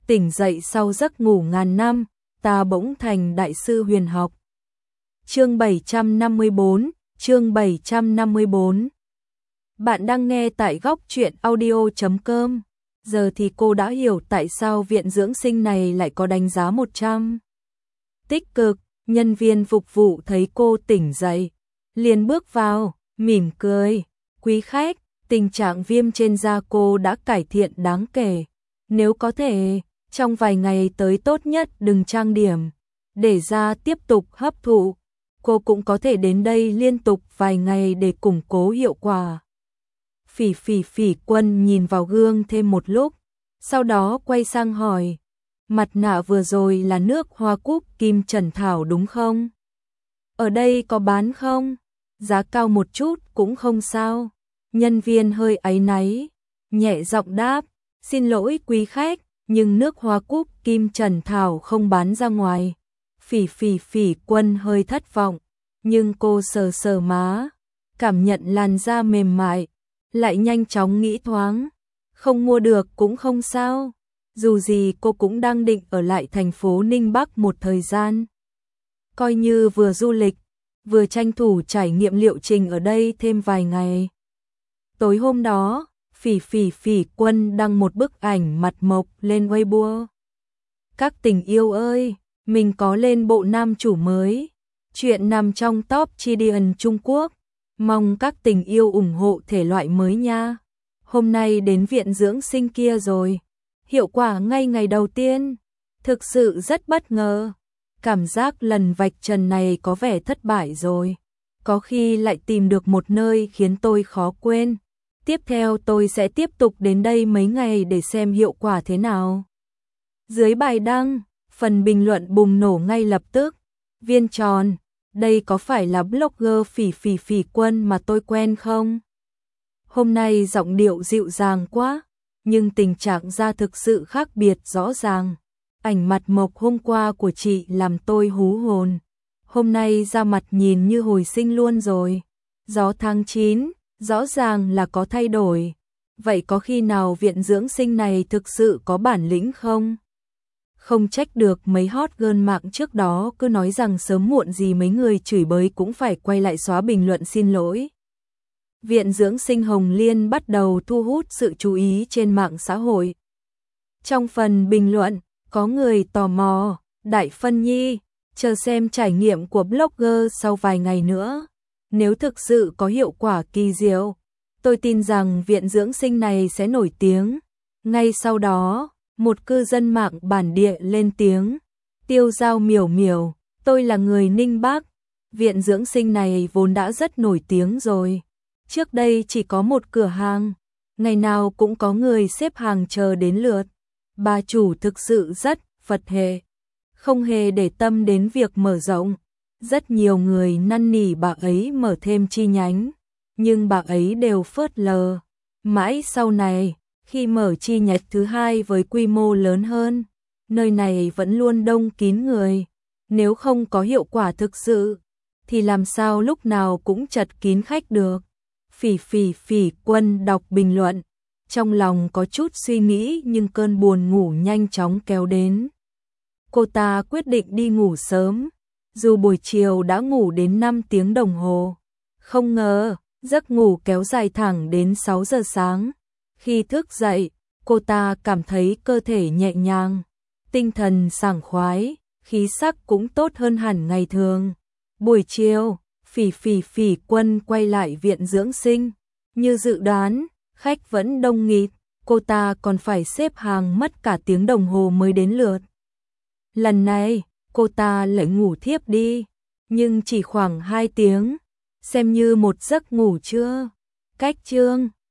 tỉnh dậy sau giấc ngủ ngàn năm, ta bỗng thành đại sư huyền học. Chương 754. Bạn đang nghe tại góc truyện audio.com. Giờ thì cô đã hiểu tại sao viện dưỡng sinh này lại có đánh giá 100. Tích cực, nhân viên phục vụ thấy cô tỉnh dậy, liền bước vào, mỉm cười. Quý khách, tình trạng viêm trên da cô đã cải thiện đáng kể. Nếu có thể, trong vài ngày tới tốt nhất đừng trang điểm, để da tiếp tục hấp thụ. Cô cũng có thể đến đây liên tục vài ngày để củng cố hiệu quả. Phỉ Quân nhìn vào gương thêm một lúc, sau đó quay sang hỏi, mặt nạ vừa rồi là nước hoa cúc kim trần thảo đúng không? Ở đây có bán không? Giá cao một chút cũng không sao. Nhân viên hơi áy náy, nhẹ giọng đáp, xin lỗi quý khách, nhưng nước hoa cúc kim trần thảo không bán ra ngoài. Phỉ Quân hơi thất vọng, nhưng cô sờ sờ má, cảm nhận làn da mềm mại, lại nhanh chóng nghĩ thoáng, không mua được cũng không sao, dù gì cô cũng đang định ở lại thành phố Ninh Bắc một thời gian. Coi như vừa du lịch, vừa tranh thủ trải nghiệm liệu trình ở đây thêm vài ngày. Tối hôm đó, Phỉ Quân đăng một bức ảnh mặt mộc lên Weibo. Các tình yêu ơi, mình có lên bộ nam chủ mới, chuyện nằm trong top Chidian Trung Quốc, mong các tình yêu ủng hộ thể loại mới nha. Hôm nay đến viện dưỡng sinh kia rồi, hiệu quả ngay ngày đầu tiên, thực sự rất bất ngờ. Cảm giác lần vạch trần này có vẻ thất bại rồi, có khi lại tìm được một nơi khiến tôi khó quên. Tiếp theo tôi sẽ tiếp tục đến đây mấy ngày để xem hiệu quả thế nào. Dưới bài đăng, phần bình luận bùng nổ ngay lập tức. Viên tròn, đây có phải là blogger Phỉ Quân mà tôi quen không? Hôm nay giọng điệu dịu dàng quá, nhưng tình trạng da thực sự khác biệt rõ ràng. Ảnh mặt mộc hôm qua của chị làm tôi hú hồn. Hôm nay da mặt nhìn như hồi sinh luôn rồi. Gió tháng 9, rõ ràng là có thay đổi. Vậy có khi nào viện dưỡng sinh này thực sự có bản lĩnh không? Không trách được mấy hot girl mạng trước đó cứ nói rằng sớm muộn gì mấy người chửi bới cũng phải quay lại xóa bình luận xin lỗi. Viện dưỡng sinh Hồng Liên bắt đầu thu hút sự chú ý trên mạng xã hội. Trong phần bình luận, có người tò mò, Đại Phân Nhi, chờ xem trải nghiệm của blogger sau vài ngày nữa. Nếu thực sự có hiệu quả kỳ diệu, tôi tin rằng viện dưỡng sinh này sẽ nổi tiếng. Ngay sau đó, một cư dân mạng bản địa lên tiếng, Tiêu Giao miểu, tôi là người Ninh Bắc, viện dưỡng sinh này vốn đã rất nổi tiếng rồi. Trước đây chỉ có một cửa hàng, ngày nào cũng có người xếp hàng chờ đến lượt. Bà chủ thực sự rất Phật hệ, không hề để tâm đến việc mở rộng. Rất nhiều người năn nỉ bà ấy mở thêm chi nhánh, nhưng bà ấy đều phớt lờ. Mãi sau này, khi mở chi nhánh thứ hai với quy mô lớn hơn, nơi này vẫn luôn đông kín người. Nếu không có hiệu quả thực sự, thì làm sao lúc nào cũng chật kín khách được. Phỉ Quân đọc bình luận, trong lòng có chút suy nghĩ nhưng cơn buồn ngủ nhanh chóng kéo đến. Cô ta quyết định đi ngủ sớm, dù buổi chiều đã ngủ đến 5 tiếng đồng hồ. Không ngờ, giấc ngủ kéo dài thẳng đến 6 giờ sáng. Khi thức dậy, cô ta cảm thấy cơ thể nhẹ nhàng, tinh thần sảng khoái, khí sắc cũng tốt hơn hẳn ngày thường. Buổi chiều, Phỉ Quân quay lại viện dưỡng sinh. Như dự đoán, khách vẫn đông nghịt, cô ta còn phải xếp hàng mất cả tiếng đồng hồ mới đến lượt. Lần này, cô ta lại ngủ thiếp đi, nhưng chỉ khoảng 2 tiếng, xem như một giấc ngủ trưa. Cách chương